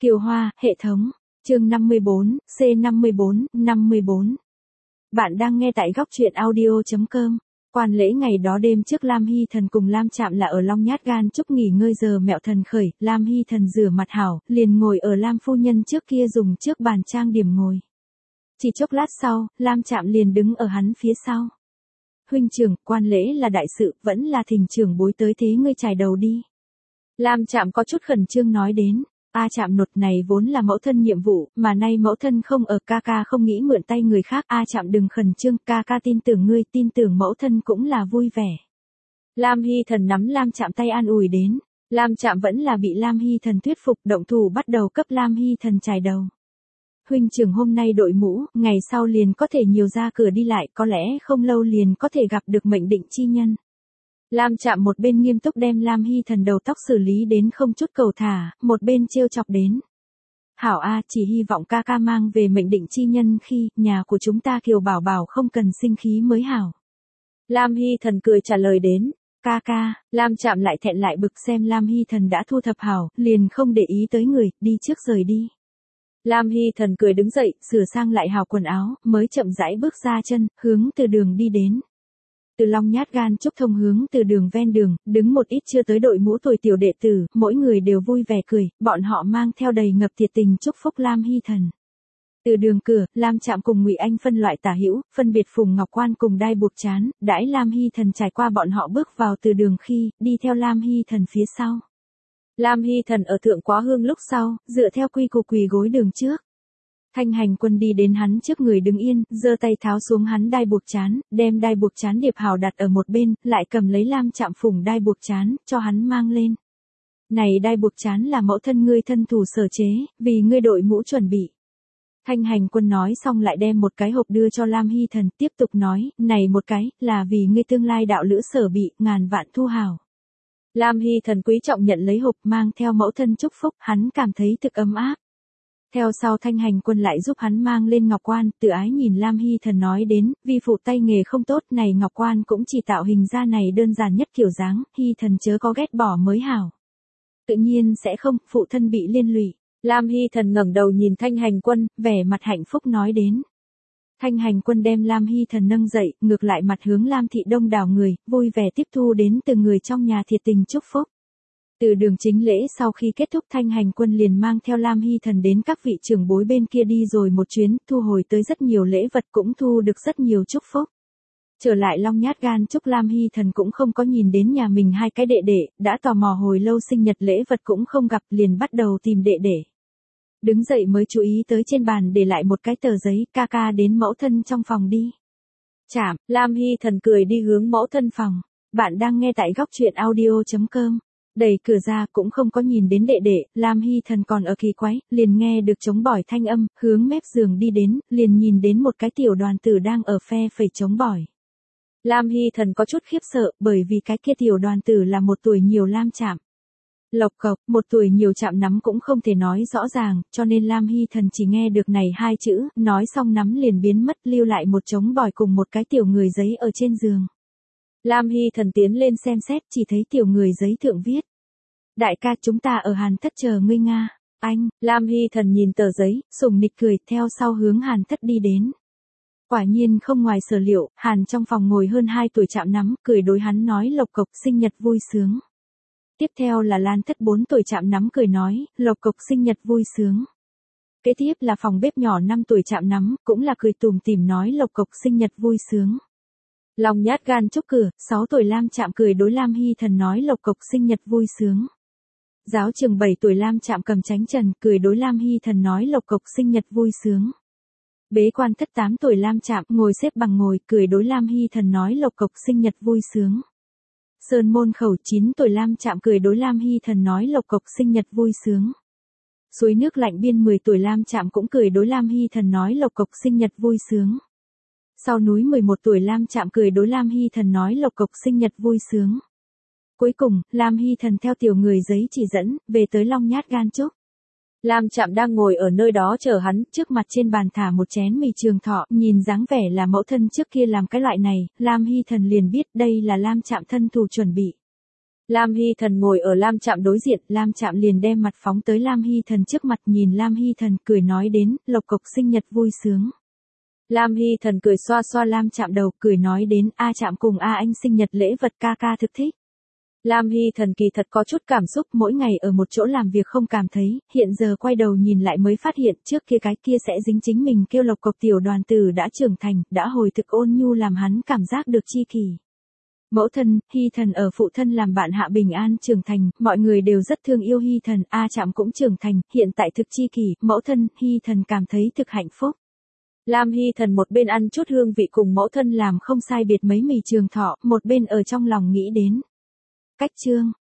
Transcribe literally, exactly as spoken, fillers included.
Kiều Hoa, hệ thống. Chương năm mươi bốn, C năm mươi bốn, năm mươi bốn. Bạn đang nghe tại góc truyện audio chấm com. Quan lễ ngày đó đêm trước Lam Hy Thần cùng Lam Trạm là ở Long Nhát Gan Trúc nghỉ ngơi giờ mẹo thần khởi, Lam Hy Thần rửa mặt hảo, liền ngồi ở Lam phu nhân trước kia dùng trước bàn trang điểm ngồi. Chỉ chốc lát sau, Lam Trạm liền đứng ở hắn phía sau. Huynh trưởng, quan lễ là đại sự, vẫn là thỉnh trưởng bối tới thế ngươi chải đầu đi. Lam Trạm có chút khẩn trương nói đến. A Trạm nột này vốn là mẫu thân nhiệm vụ, mà nay mẫu thân không ở, ca ca không nghĩ mượn tay người khác. A Trạm đừng khẩn trương, ca ca tin tưởng ngươi, tin tưởng mẫu thân cũng là vui vẻ. Lam Hy Thần nắm Lam Trạm tay an ủi đến. Lam Trạm vẫn là bị Lam Hy Thần thuyết phục, động thủ bắt đầu cấp Lam Hy Thần chải đầu. Huynh trưởng hôm nay đội mũ, ngày sau liền có thể nhiều ra cửa đi lại, có lẽ không lâu liền có thể gặp được mệnh định chi nhân. Lam Trạm một bên nghiêm túc đem Lam Hy Thần đầu tóc xử lý đến không chút cầu thả, một bên trêu chọc đến. Hảo A, chỉ hy vọng ca ca mang về mệnh định chi nhân khi nhà của chúng ta Kiều Bảo Bảo không cần sinh khí mới hảo. Lam Hy Thần cười trả lời đến. Ca ca, Lam Trạm lại thẹn lại bực xem Lam Hy Thần đã thu thập hảo, liền không để ý tới người, đi trước rời đi. Lam Hy Thần cười đứng dậy, sửa sang lại hảo quần áo, mới chậm rãi bước ra chân, hướng từ đường đi đến. Từ Long Nhát Gan Trúc thông hướng từ đường ven đường, đứng một ít chưa tới đội mũ tuổi tiểu đệ tử, mỗi người đều vui vẻ cười, bọn họ mang theo đầy ngập thiệt tình chúc phúc Lam Hy Thần. Từ đường cửa, Lam Trạm cùng Ngụy Anh phân loại tả hữu, phân biệt Phùng Ngọc Quan cùng Đai Buộc Chán, đãi Lam Hy Thần trải qua bọn họ bước vào từ đường khi, đi theo Lam Hy Thần phía sau. Lam Hy Thần ở thượng quá hương lúc sau, dựa theo quy củ quỳ gối đường trước. Thanh Hành Quân đi đến hắn trước người đứng yên, giơ tay tháo xuống hắn đai buộc chán, đem đai buộc chán điệp hào đặt ở một bên, lại cầm lấy Lam Trạm phủng đai buộc chán, cho hắn mang lên. Này đai buộc chán là mẫu thân ngươi thân thủ sở chế, vì ngươi đội mũ chuẩn bị. Thanh Hành Quân nói xong lại đem một cái hộp đưa cho Lam Hy Thần, tiếp tục nói, này một cái, là vì ngươi tương lai đạo lữ sở bị, ngàn vạn thu hào. Lam Hy Thần quý trọng nhận lấy hộp mang theo mẫu thân chúc phúc, hắn cảm thấy thực ấm áp. Theo sau Thanh Hành Quân lại giúp hắn mang lên ngọc quan, tự ái nhìn Lam Hy Thần nói đến, vi phụ tay nghề không tốt này ngọc quan cũng chỉ tạo hình ra này đơn giản nhất kiểu dáng, Hy Thần chớ có ghét bỏ mới hảo. Tự nhiên sẽ không, phụ thân bị liên lụy. Lam Hy Thần ngẩng đầu nhìn Thanh Hành Quân, vẻ mặt hạnh phúc nói đến. Thanh Hành Quân đem Lam Hy Thần nâng dậy, ngược lại mặt hướng Lam thị đông đảo người, vui vẻ tiếp thu đến từng người trong nhà thiệt tình chúc phúc. Từ đường chính lễ sau khi kết thúc Thanh Hành Quân liền mang theo Lam Hy Thần đến các vị trưởng bối bên kia đi rồi một chuyến, thu hồi tới rất nhiều lễ vật cũng thu được rất nhiều chúc phúc. Trở lại Long Nhát Gan Trúc Lam Hy Thần cũng không có nhìn đến nhà mình hai cái đệ đệ, đã tò mò hồi lâu sinh nhật lễ vật cũng không gặp liền bắt đầu tìm đệ đệ. Đứng dậy mới chú ý tới trên bàn để lại một cái tờ giấy, ca ca đến mẫu thân trong phòng đi. Chạm, Lam Hy Thần cười đi hướng mẫu thân phòng. Bạn đang nghe tại góc truyện audio chấm com. Đẩy cửa ra cũng không có nhìn đến đệ đệ, Lam Hy Thần còn ở kỳ quái, liền nghe được trống bỏi thanh âm, hướng mép giường đi đến, liền nhìn đến một cái tiểu đoàn tử đang ở phe phẩy trống bỏi. Lam Hy Thần có chút khiếp sợ, bởi vì cái kia tiểu đoàn tử là một tuổi nhiều Lam Trạm. Lộc cộc, một tuổi nhiều Trạm nắm cũng không thể nói rõ ràng, cho nên Lam Hy Thần chỉ nghe được này hai chữ, nói xong nắm liền biến mất, lưu lại một trống bỏi cùng một cái tiểu người giấy ở trên giường. Lam Hy Thần tiến lên xem xét, chỉ thấy tiểu người giấy thượng viết. Đại ca chúng ta ở Hàn Thất chờ ngươi Nga. Anh, Lam Hy Thần nhìn tờ giấy, sùng nịch cười, theo sau hướng Hàn Thất đi đến. Quả nhiên không ngoài sở liệu, Hàn trong phòng ngồi hơn hai tuổi Trạm nắm, cười đối hắn nói lộc cộc sinh nhật vui sướng. Tiếp theo là Lan Thất bốn tuổi Trạm nắm cười nói, lộc cộc sinh nhật vui sướng. Kế tiếp là phòng bếp nhỏ năm tuổi Trạm nắm, cũng là cười tùm tìm nói lộc cộc sinh nhật vui sướng. Long Nhát Gan Trúc cửa, sáu tuổi Lam Trạm cười đối Lam Hy Thần nói lộc cộc sinh nhật vui sướng. Giáo trường bảy tuổi Lam Trạm cầm chánh trần, cười đối Lam Hy Thần nói lộc cộc sinh nhật vui sướng. Bế quan thất tám tuổi Lam Trạm ngồi xếp bằng ngồi, cười đối Lam Hy Thần nói lộc cộc sinh nhật vui sướng. Sơn môn khẩu chín tuổi Lam Trạm cười đối Lam Hy Thần nói lộc cộc sinh nhật vui sướng. Suối nước lạnh biên mười tuổi Lam Trạm cũng cười đối Lam Hy Thần nói lộc cộc sinh nhật vui sướng. Sau núi mười một tuổi Lam Trạm cười đối Lam Hy Thần nói lộc cộc sinh nhật vui sướng. Cuối cùng, Lam Hy Thần theo tiểu người giấy chỉ dẫn, về tới Long Nhát Gan Trúc. Lam Trạm đang ngồi ở nơi đó chờ hắn, trước mặt trên bàn thả một chén mì trường thọ, nhìn dáng vẻ là mẫu thân trước kia làm cái loại này, Lam Hy Thần liền biết đây là Lam Trạm thân thủ chuẩn bị. Lam Hy Thần ngồi ở Lam Trạm đối diện, Lam Trạm liền đem mặt phóng tới Lam Hy Thần trước mặt, nhìn Lam Hy Thần cười nói đến, Lộc Cộc sinh nhật vui sướng. Lam Hy Thần cười xoa xoa Lam Trạm đầu, cười nói đến, A Trạm cùng A anh sinh nhật lễ vật ca ca thực thích. Lam Hy Thần kỳ thật có chút cảm xúc, mỗi ngày ở một chỗ làm việc không cảm thấy, hiện giờ quay đầu nhìn lại mới phát hiện, trước kia cái kia sẽ dính chính mình kêu Lộc Cộc tiểu đoàn tử đã trưởng thành, đã hồi thực ôn nhu làm hắn cảm giác được chi kỷ. Mẫu thân, Hy Thần ở phụ thân làm bạn hạ bình an trưởng thành, mọi người đều rất thương yêu Hy Thần, A Trạm cũng trưởng thành, hiện tại thực chi kỷ, mẫu thân, Hy Thần cảm thấy thực hạnh phúc. Lam Hy Thần một bên ăn chút hương vị cùng mẫu thân làm không sai biệt mấy mì trường thọ, một bên ở trong lòng nghĩ đến. Cách chương